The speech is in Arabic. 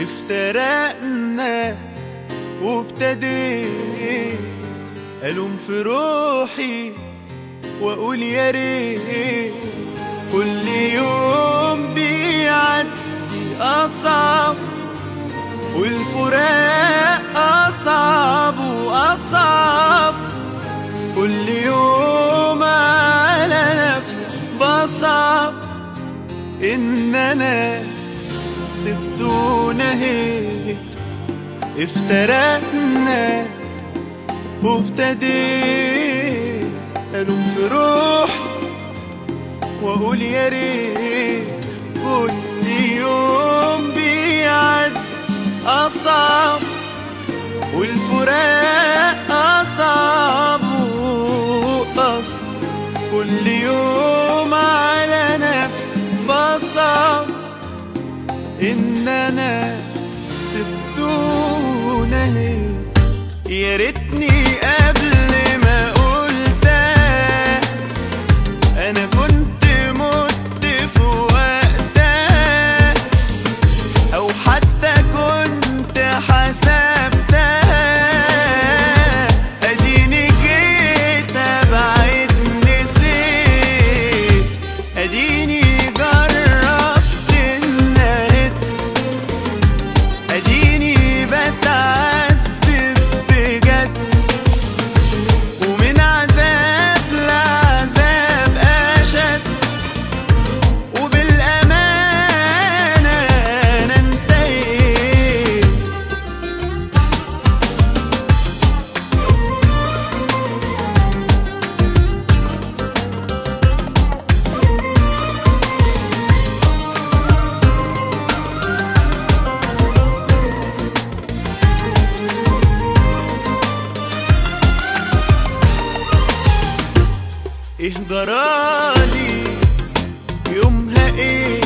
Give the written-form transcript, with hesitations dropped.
افترقنا وابتديت ألوم في روحي وأقول يا ريت كل يوم بيعدي أصعب والفراق أصعب وأصعب كل يوم على نفسي بصعب إن أنا سبت ونهيت افترقنا وابتديت ألوم في روحي وأقول يا ريت كل يوم بيعدي أصعب والفراق أصعب وأصعب كل يوم على نفسي بصعب إن أنا سبت ونهيت يا ريتني قبل ما قلتها أنا كنت مت في وقتها أو حتى كنت حسبتها أديني جيت أبعد نسيت أديني جربت النهد أديني بتعذب بجد ومن عذاب لعذاب أشد وبالأمانة أنا انتهيت إيه جرالي يومها إيه